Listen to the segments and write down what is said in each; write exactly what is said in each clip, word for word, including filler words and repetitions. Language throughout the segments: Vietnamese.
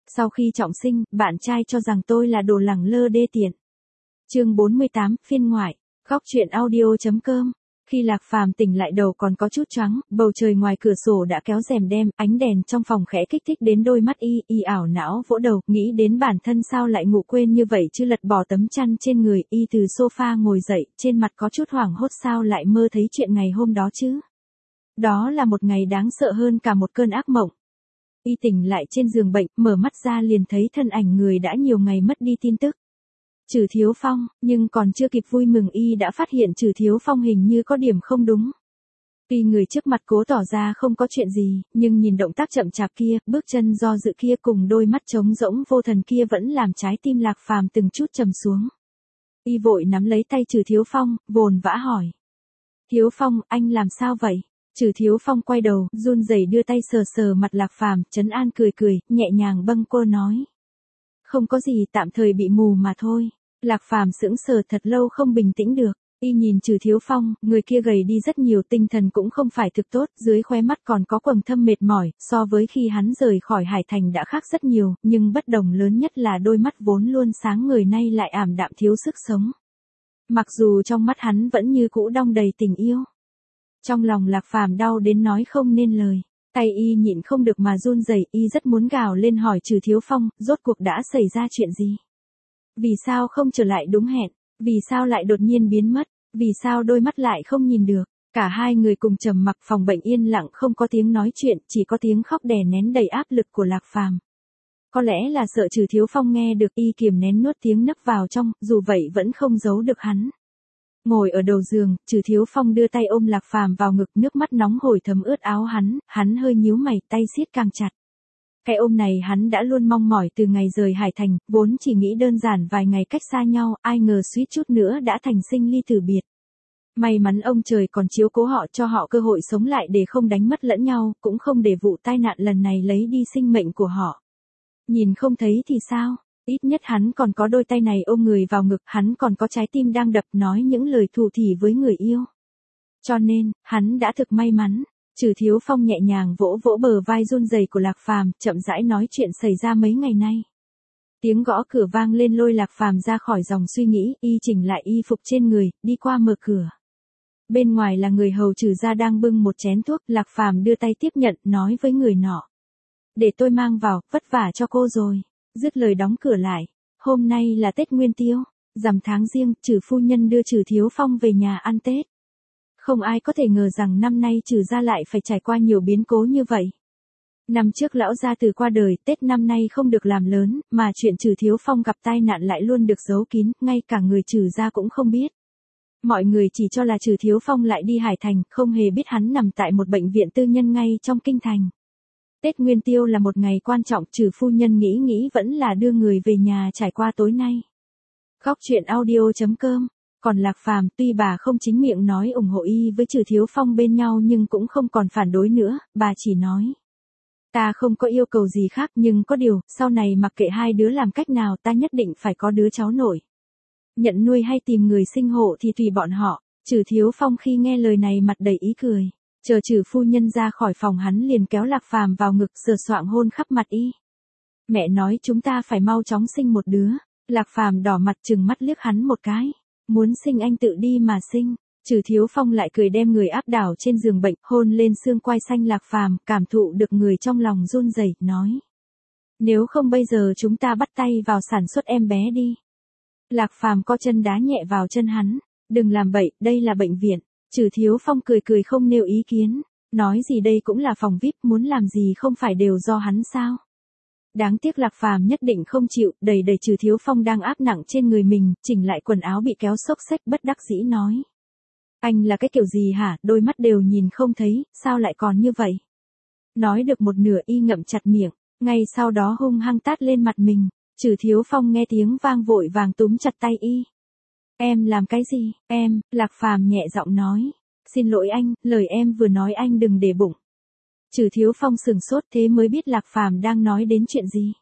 Sau khi trọng sinh, bạn trai cho rằng tôi là đồ lẳng lơ đê tiện. Chương bốn mươi tám, phiên ngoại. Góc truyện audio.com. Khi Lạc Phàm tỉnh lại đầu còn có chút choáng, bầu trời ngoài cửa sổ đã kéo rèm đen, ánh đèn trong phòng khẽ kích thích đến đôi mắt y, y ảo não vỗ đầu, nghĩ đến bản thân sao lại ngủ quên như vậy chứ, lật bỏ tấm chăn trên người, y từ sofa ngồi dậy, trên mặt có chút hoảng hốt, sao lại mơ thấy chuyện ngày hôm đó chứ. Đó là một ngày đáng sợ hơn cả một cơn ác mộng. Y tỉnh lại trên giường bệnh, mở mắt ra liền thấy thân ảnh người đã nhiều ngày mất đi tin tức. Trừ Thiếu Phong, nhưng còn chưa kịp vui mừng y đã phát hiện Trừ Thiếu Phong hình như có điểm không đúng. Tuy người trước mặt cố tỏ ra không có chuyện gì, nhưng nhìn động tác chậm chạp kia, bước chân do dự kia cùng đôi mắt trống rỗng vô thần kia vẫn làm trái tim Lạc Phàm từng chút trầm xuống. Y vội nắm lấy tay Trừ Thiếu Phong, vồn vã hỏi. Thiếu Phong, anh làm sao vậy? Trừ Thiếu Phong quay đầu, run rẩy đưa tay sờ sờ mặt Lạc Phàm, trấn an cười cười, nhẹ nhàng bâng quơ nói. Không có gì, tạm thời bị mù mà thôi. Lạc Phàm sững sờ thật lâu không bình tĩnh được, y nhìn Trừ Thiếu Phong, người kia gầy đi rất nhiều, tinh thần cũng không phải thực tốt, dưới khóe mắt còn có quầng thâm mệt mỏi, so với khi hắn rời khỏi Hải Thành đã khác rất nhiều, nhưng bất đồng lớn nhất là đôi mắt vốn luôn sáng người nay lại ảm đạm thiếu sức sống. Mặc dù trong mắt hắn vẫn như cũ đong đầy tình yêu. Trong lòng Lạc Phàm đau đến nói không nên lời, tay y nhịn không được mà run rẩy, y rất muốn gào lên hỏi Trừ Thiếu Phong, rốt cuộc đã xảy ra chuyện gì? Vì sao không trở lại đúng hẹn? Vì sao lại đột nhiên biến mất? Vì sao đôi mắt lại không nhìn được? Cả hai người cùng trầm mặc, phòng bệnh yên lặng không có tiếng nói chuyện, chỉ có tiếng khóc đè nén đầy áp lực của Lạc Phàm. Có lẽ là sợ Trừ Thiếu Phong nghe được, y kiềm nén nuốt tiếng nấc vào trong, dù vậy vẫn không giấu được hắn. Ngồi ở đầu giường, Trừ Thiếu Phong đưa tay ôm Lạc Phàm vào ngực, nước mắt nóng hổi thấm ướt áo hắn, hắn hơi nhíu mày, tay siết càng chặt. Cái ôm này hắn đã luôn mong mỏi từ ngày rời Hải Thành, vốn chỉ nghĩ đơn giản vài ngày cách xa nhau, ai ngờ suýt chút nữa đã thành sinh ly tử biệt. May mắn ông trời còn chiếu cố họ, cho họ cơ hội sống lại để không đánh mất lẫn nhau, cũng không để vụ tai nạn lần này lấy đi sinh mệnh của họ. Nhìn không thấy thì sao? Ít nhất hắn còn có đôi tay này ôm người vào ngực, hắn còn có trái tim đang đập, nói những lời thù thỉ với người yêu. Cho nên, hắn đã thực may mắn. Trừ Thiếu Phong nhẹ nhàng vỗ vỗ bờ vai run rẩy của Lạc Phàm, chậm rãi nói chuyện xảy ra mấy ngày nay. Tiếng gõ cửa vang lên lôi Lạc Phàm ra khỏi dòng suy nghĩ, y chỉnh lại y phục trên người, đi qua mở cửa. Bên ngoài là người hầu Trừ gia đang bưng một chén thuốc, Lạc Phàm đưa tay tiếp nhận, nói với người nọ. Để tôi mang vào, vất vả cho cô rồi. Dứt lời đóng cửa lại. Hôm nay là Tết Nguyên Tiêu, rằm tháng Giêng, Trừ phu nhân đưa Trừ Thiếu Phong về nhà ăn Tết. Không ai có thể ngờ rằng năm nay Trừ gia lại phải trải qua nhiều biến cố như vậy. Năm trước lão gia từ qua đời, Tết năm nay không được làm lớn, mà chuyện Trừ Thiếu Phong gặp tai nạn lại luôn được giấu kín, ngay cả người Trừ gia cũng không biết. Mọi người chỉ cho là Trừ Thiếu Phong lại đi Hải Thành, không hề biết hắn nằm tại một bệnh viện tư nhân ngay trong kinh thành. Tết Nguyên Tiêu là một ngày quan trọng, Trừ phu nhân nghĩ nghĩ vẫn là đưa người về nhà trải qua tối nay. Góc truyện audio.com. Còn Lạc Phàm, tuy bà không chính miệng nói ủng hộ y với Trừ Thiếu Phong bên nhau nhưng cũng không còn phản đối nữa, bà chỉ nói. Ta không có yêu cầu gì khác, nhưng có điều, sau này mặc kệ hai đứa làm cách nào, ta nhất định phải có đứa cháu nội. Nhận nuôi hay tìm người sinh hộ thì tùy bọn họ. Trừ Thiếu Phong khi nghe lời này mặt đầy ý cười. Chờ Trừ phu nhân ra khỏi phòng hắn liền kéo Lạc Phàm vào ngực, sờ soạng hôn khắp mặt y. Mẹ nói chúng ta phải mau chóng sinh một đứa. Lạc Phàm đỏ mặt trừng mắt liếc hắn một cái. Muốn sinh anh tự đi mà sinh. Trừ Thiếu Phong lại cười đem người áp đảo trên giường bệnh, hôn lên xương quai xanh Lạc Phàm, cảm thụ được người trong lòng run rẩy, nói. Nếu không bây giờ chúng ta bắt tay vào sản xuất em bé đi. Lạc Phàm co chân đá nhẹ vào chân hắn. Đừng làm bậy, đây là bệnh viện. Trừ Thiếu Phong cười cười không nêu ý kiến. Nói gì đây cũng là phòng vi ai pi, muốn làm gì không phải đều do hắn sao. Đáng tiếc Lạc Phàm nhất định không chịu, đẩy đẩy Trừ Thiếu Phong đang áp nặng trên người mình, chỉnh lại quần áo bị kéo xốc xếch, bất đắc dĩ nói. Anh là cái kiểu gì hả, đôi mắt đều nhìn không thấy, sao lại còn như vậy? Nói được một nửa y ngậm chặt miệng, ngay sau đó hung hăng tát lên mặt mình. Trừ Thiếu Phong nghe tiếng vang vội vàng túm chặt tay y. Em làm cái gì, em, Lạc Phàm nhẹ giọng nói. Xin lỗi anh, lời em vừa nói anh đừng để bụng. Trừ Thiếu Phong sừng sốt, thế mới biết Lạc Phàm đang nói đến chuyện gì.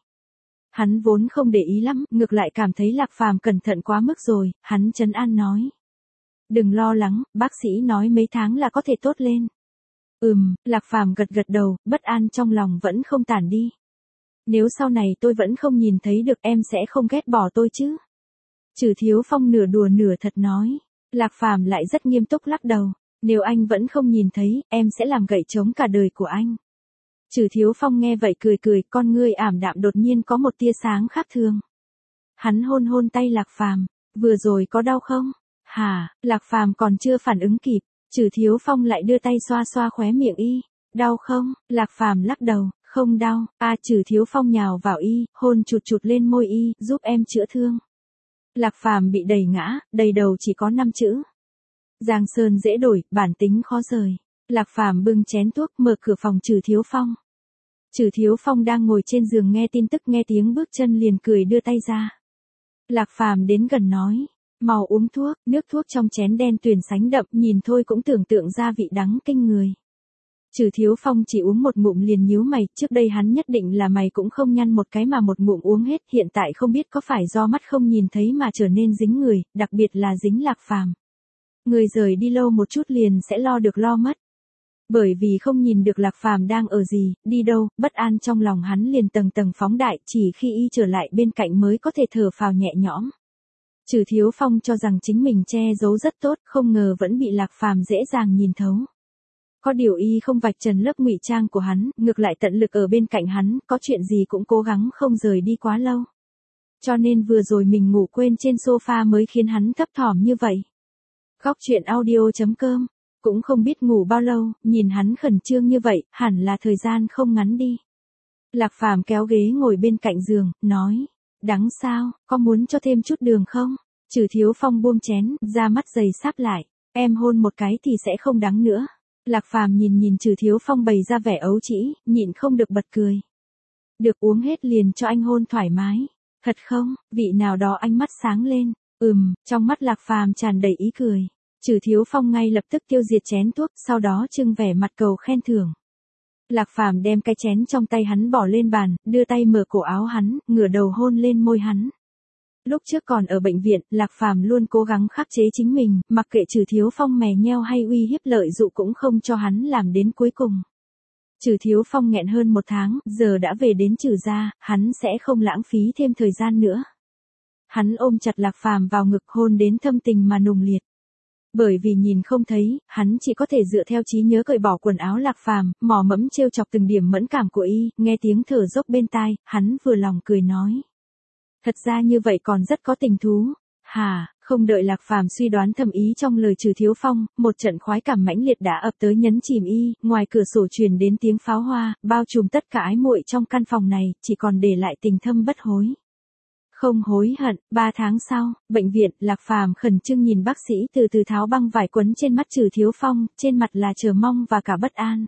Hắn vốn không để ý lắm, ngược lại cảm thấy Lạc Phàm cẩn thận quá mức rồi, hắn trấn an nói. Đừng lo lắng, bác sĩ nói mấy tháng là có thể tốt lên. Ừm, Lạc Phàm gật gật đầu, bất an trong lòng vẫn không tản đi. Nếu sau này tôi vẫn không nhìn thấy được em sẽ không ghét bỏ tôi chứ? Trừ Thiếu Phong nửa đùa nửa thật nói. Lạc Phàm lại rất nghiêm túc lắc đầu. Nếu anh vẫn không nhìn thấy, em sẽ làm gậy chống cả đời của anh. Trừ Thiếu Phong nghe vậy cười cười, con ngươi ảm đạm đột nhiên có một tia sáng khác thường. Hắn hôn hôn tay Lạc Phàm, vừa rồi có đau không? Hả? Lạc Phàm còn chưa phản ứng kịp, Trừ Thiếu Phong lại đưa tay xoa xoa khóe miệng y. Đau không? Lạc Phàm lắc đầu, không đau. A Trừ Thiếu Phong nhào vào y, hôn chụt chụt lên môi y, giúp em chữa thương. Lạc Phàm bị đẩy ngã, đầy đầu chỉ có năm chữ. Giang sơn dễ đổi, bản tính khó rời. Lạc Phàm bưng chén thuốc, mở cửa phòng Trừ Thiếu Phong. Trừ Thiếu Phong đang ngồi trên giường nghe tin tức, nghe tiếng bước chân liền cười đưa tay ra. Lạc Phàm đến gần nói, mau uống thuốc, nước thuốc trong chén đen tuyền sánh đậm, nhìn thôi cũng tưởng tượng ra vị đắng kinh người. Trừ Thiếu Phong chỉ uống một ngụm liền nhíu mày, trước đây hắn nhất định là mày cũng không nhăn một cái mà một ngụm uống hết, hiện tại không biết có phải do mắt không nhìn thấy mà trở nên dính người, đặc biệt là dính Lạc Phàm. Người rời đi lâu một chút liền sẽ lo được lo mất. Bởi vì không nhìn được Lạc Phàm đang ở gì, đi đâu, bất an trong lòng hắn liền tầng tầng phóng đại, chỉ khi y trở lại bên cạnh mới có thể thở phào nhẹ nhõm. Trừ Thiếu Phong cho rằng chính mình che giấu rất tốt, không ngờ vẫn bị Lạc Phàm dễ dàng nhìn thấu. Có điều y không vạch trần lớp ngụy trang của hắn, ngược lại tận lực ở bên cạnh hắn, có chuyện gì cũng cố gắng không rời đi quá lâu. Cho nên vừa rồi mình ngủ quên trên sofa mới khiến hắn thấp thỏm như vậy. Góc truyện audio chấm com. Cũng không biết ngủ bao lâu, nhìn hắn khẩn trương như vậy, hẳn là thời gian không ngắn đi. Lạc Phàm kéo ghế ngồi bên cạnh giường, nói, đắng sao, có muốn cho thêm chút đường không? Trừ Thiếu Phong buông chén, da mắt dày sáp lại, em hôn một cái thì sẽ không đắng nữa. Lạc Phàm nhìn nhìn Trừ Thiếu Phong bày ra vẻ ấu trĩ, nhịn không được bật cười. Được, uống hết liền cho anh hôn thoải mái. Thật không? Vị nào đó ánh mắt sáng lên. Ừm, trong mắt Lạc Phàm tràn đầy ý cười. Trừ Thiếu Phong ngay lập tức tiêu diệt chén thuốc, sau đó trưng vẻ mặt cầu khen thưởng. Lạc Phàm đem cái chén trong tay hắn bỏ lên bàn, đưa tay mở cổ áo hắn, ngửa đầu hôn lên môi hắn. Lúc trước còn ở bệnh viện, Lạc Phàm luôn cố gắng khắc chế chính mình, mặc kệ Trừ Thiếu Phong mè nheo hay uy hiếp lợi dụ cũng không cho hắn làm đến cuối cùng. Trừ Thiếu Phong nghẹn hơn một tháng, giờ đã về đến Trừ gia, hắn sẽ không lãng phí thêm thời gian nữa. Hắn ôm chặt Lạc Phàm vào ngực, hôn đến thâm tình mà nùng liệt. Bởi vì nhìn không thấy, hắn chỉ có thể dựa theo trí nhớ cởi bỏ quần áo Lạc Phàm, mò mẫm trêu chọc từng điểm mẫn cảm của y, nghe tiếng thở dốc bên tai, hắn vừa lòng cười nói. Thật ra như vậy còn rất có tình thú. Hà, không đợi Lạc Phàm suy đoán thầm ý trong lời Trừ Thiếu Phong, một trận khoái cảm mãnh liệt đã ập tới nhấn chìm y, ngoài cửa sổ truyền đến tiếng pháo hoa, bao trùm tất cả ái muội trong căn phòng này, chỉ còn để lại tình thâm bất hối. Không hối hận. Ba tháng sau, bệnh viện, Lạc Phàm khẩn trương nhìn bác sĩ từ từ tháo băng vải quấn trên mắt Trừ Thiếu Phong, trên mặt là chờ mong và cả bất an.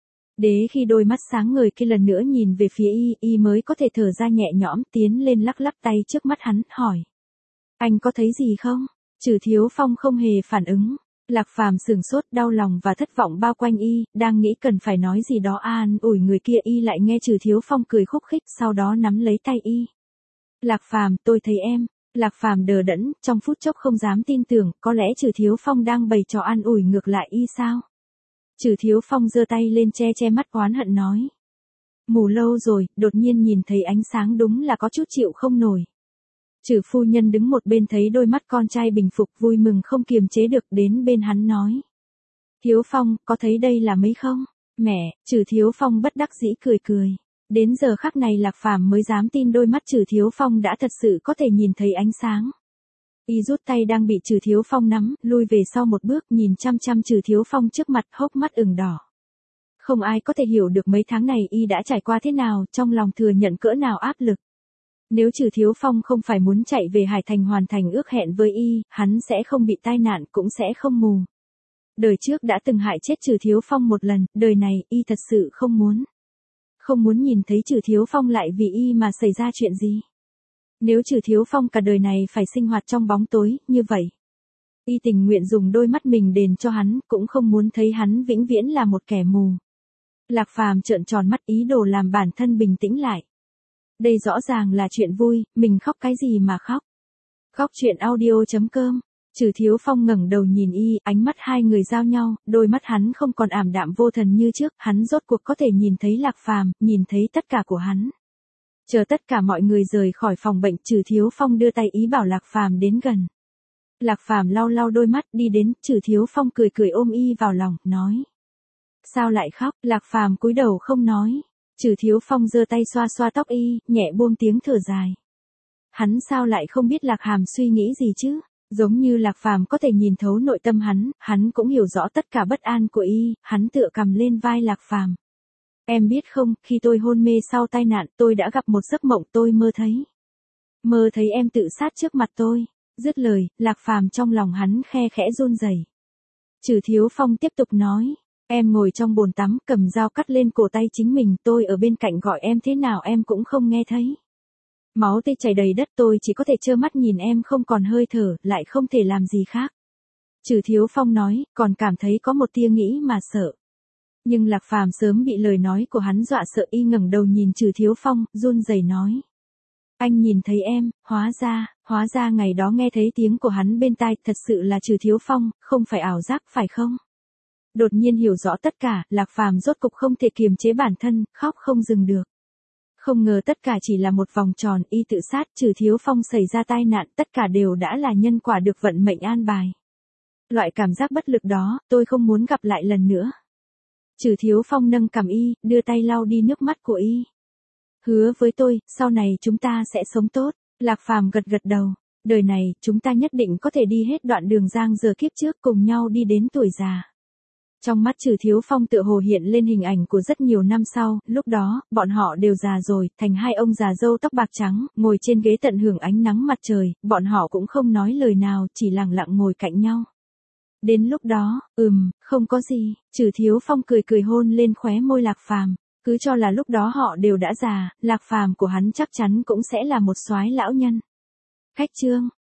Đế khi đôi mắt sáng ngời kia lần nữa nhìn về phía y, y mới có thể thở ra nhẹ nhõm, tiến lên lắc lắc tay trước mắt hắn, hỏi. Anh có thấy gì không? Trừ Thiếu Phong không hề phản ứng. Lạc Phàm sửng sốt, đau lòng và thất vọng bao quanh y, đang nghĩ cần phải nói gì đó an ủi người kia, y lại nghe Trừ Thiếu Phong cười khúc khích, sau đó nắm lấy tay y. Lạc Phàm, tôi thấy em. Lạc Phàm đờ đẫn, trong phút chốc không dám tin tưởng, có lẽ Trừ Thiếu Phong đang bày trò an ủi ngược lại y sao? Trừ Thiếu Phong giơ tay lên che che mắt oán hận nói. Mù lâu rồi, đột nhiên nhìn thấy ánh sáng đúng là có chút chịu không nổi. Trừ phu nhân đứng một bên thấy đôi mắt con trai bình phục, vui mừng không kiềm chế được, đến bên hắn nói. Thiếu Phong, có thấy đây là mấy không? Mẹ, Trừ Thiếu Phong bất đắc dĩ cười cười. Đến giờ khắc này Lạc Phàm mới dám tin đôi mắt Trừ Thiếu Phong đã thật sự có thể nhìn thấy ánh sáng. Y rút tay đang bị Trừ Thiếu Phong nắm, lui về sau một bước, nhìn chăm chăm Trừ Thiếu Phong trước mặt, hốc mắt ửng đỏ. Không ai có thể hiểu được mấy tháng này y đã trải qua thế nào, trong lòng thừa nhận cỡ nào áp lực. Nếu Trừ Thiếu Phong không phải muốn chạy về Hải Thành hoàn thành ước hẹn với y, hắn sẽ không bị tai nạn, cũng sẽ không mù. Đời trước đã từng hại chết Trừ Thiếu Phong một lần, đời này y thật sự không muốn. Không muốn nhìn thấy Trừ Thiếu Phong lại vì y mà xảy ra chuyện gì. Nếu Trừ Thiếu Phong cả đời này phải sinh hoạt trong bóng tối, như vậy. Y tình nguyện dùng đôi mắt mình đền cho hắn, cũng không muốn thấy hắn vĩnh viễn là một kẻ mù. Lạc Phàm trợn tròn mắt, ý đồ làm bản thân bình tĩnh lại. Đây rõ ràng là chuyện vui, mình khóc cái gì mà khóc. Góc truyện audio chấm com. Trừ Thiếu Phong ngẩng đầu nhìn y, ánh mắt hai người giao nhau, đôi mắt hắn không còn ảm đạm vô thần như trước, hắn rốt cuộc có thể nhìn thấy Lạc Phàm, nhìn thấy tất cả của hắn. Chờ tất cả mọi người rời khỏi phòng bệnh, Trừ Thiếu Phong đưa tay ý bảo Lạc Phàm đến gần. Lạc Phàm lau lau đôi mắt đi đến, Trừ Thiếu Phong cười cười ôm y vào lòng, nói. Sao lại khóc? Lạc Phàm cúi đầu không nói. Trừ Thiếu Phong giơ tay xoa xoa tóc y, nhẹ buông tiếng thở dài. Hắn sao lại không biết Lạc Hàm suy nghĩ gì chứ? Giống như Lạc Phàm có thể nhìn thấu nội tâm hắn, hắn cũng hiểu rõ tất cả bất an của y, hắn tựa cầm lên vai Lạc Phàm. Em biết không, khi tôi hôn mê sau tai nạn, tôi đã gặp một giấc mộng, tôi mơ thấy. Mơ thấy em tự sát trước mặt tôi. Dứt lời, Lạc Phàm trong lòng hắn khe khẽ run rẩy. Trừ Thiếu Phong tiếp tục nói. Em ngồi trong bồn tắm, cầm dao cắt lên cổ tay chính mình, tôi ở bên cạnh gọi em thế nào em cũng không nghe thấy. Máu tươi chảy đầy đất, tôi chỉ có thể trơ mắt nhìn em không còn hơi thở, lại không thể làm gì khác. Trừ Thiếu Phong nói, còn cảm thấy có một tia nghĩ mà sợ. Nhưng Lạc Phàm sớm bị lời nói của hắn dọa sợ, y ngẩng đầu nhìn Trừ Thiếu Phong, run rẩy nói. Anh nhìn thấy em, hóa ra, hóa ra ngày đó nghe thấy tiếng của hắn bên tai, thật sự là Trừ Thiếu Phong, không phải ảo giác, phải không? Đột nhiên hiểu rõ tất cả, Lạc Phàm rốt cục không thể kiềm chế bản thân, khóc không dừng được. Không ngờ tất cả chỉ là một vòng tròn, y tự sát, Trừ Thiếu Phong xảy ra tai nạn, tất cả đều đã là nhân quả được vận mệnh an bài. Loại cảm giác bất lực đó, tôi không muốn gặp lại lần nữa. Trừ Thiếu Phong nâng cằm y, đưa tay lau đi nước mắt của y. Hứa với tôi, sau này chúng ta sẽ sống tốt. Lạc Phàm gật gật đầu. Đời này, chúng ta nhất định có thể đi hết đoạn đường giang dở kiếp trước, cùng nhau đi đến tuổi già. Trong mắt Trừ Thiếu Phong tựa hồ hiện lên hình ảnh của rất nhiều năm sau, lúc đó, bọn họ đều già rồi, thành hai ông già râu tóc bạc trắng, ngồi trên ghế tận hưởng ánh nắng mặt trời, bọn họ cũng không nói lời nào, chỉ lặng lặng ngồi cạnh nhau. Đến lúc đó, ừm, không có gì, Trừ Thiếu Phong cười cười hôn lên khóe môi Lạc Phàm, cứ cho là lúc đó họ đều đã già, Lạc Phàm của hắn chắc chắn cũng sẽ là một soái lão nhân. Khách trương